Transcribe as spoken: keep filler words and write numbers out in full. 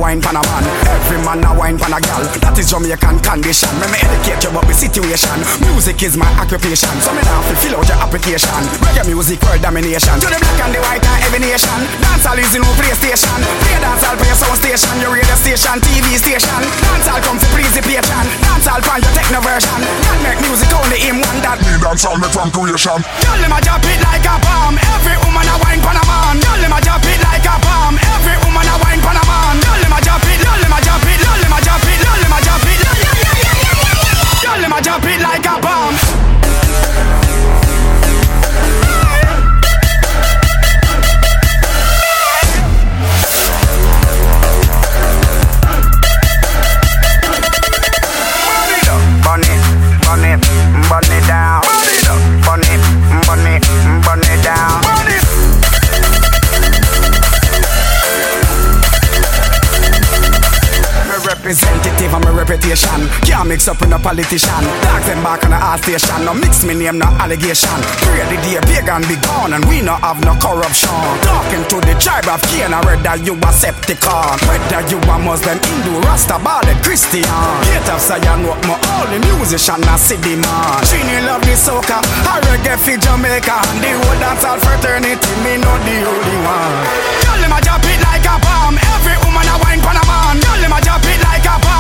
wine pan a man. Every man a wine pan a gal. That is Jamaican condition. Me me educate you about the situation. Music is my occupation, so me now fi fill out your application. Reggae music world domination. To the black and the white and every nation. Dancehall is the new PlayStation. Play dancehall for your sound station, your radio station, T V station. Dancehall come to please the patron. Dancehall pan your techno version. Can't make music only him one that. Me dancehall me from creation. Tell him I drop it like a bomb. Every woman a wine pan a man. Tell him I drop it like a bomb. Every woman a wine pan a man. Tell him I drop it, tell him I drop it, tell him I drop it, tell him I drop it, tell him I drop it like a bomb. Burn it, burn it, burn it down. Burn it, burn it, burn it down. Representative of my reputation. Can't mix up with no politician. Dogs them back on the art station. No mix me name, no allegation. Pray the day pagan be gone and we no have no corruption. Talking to the tribe of Cain, whether you a Septicon, whether you a Muslim, Hindu, Rasta, Ballet, Christian. Hate of Zion, what my only musician a city man. Trini love the soca, I reggae for Jamaica. And the whole dancehall fraternity, me not the only one. Tell him I drop it like a bomb. Every woman a wine pan a man. Tell him I drop it like a bomb.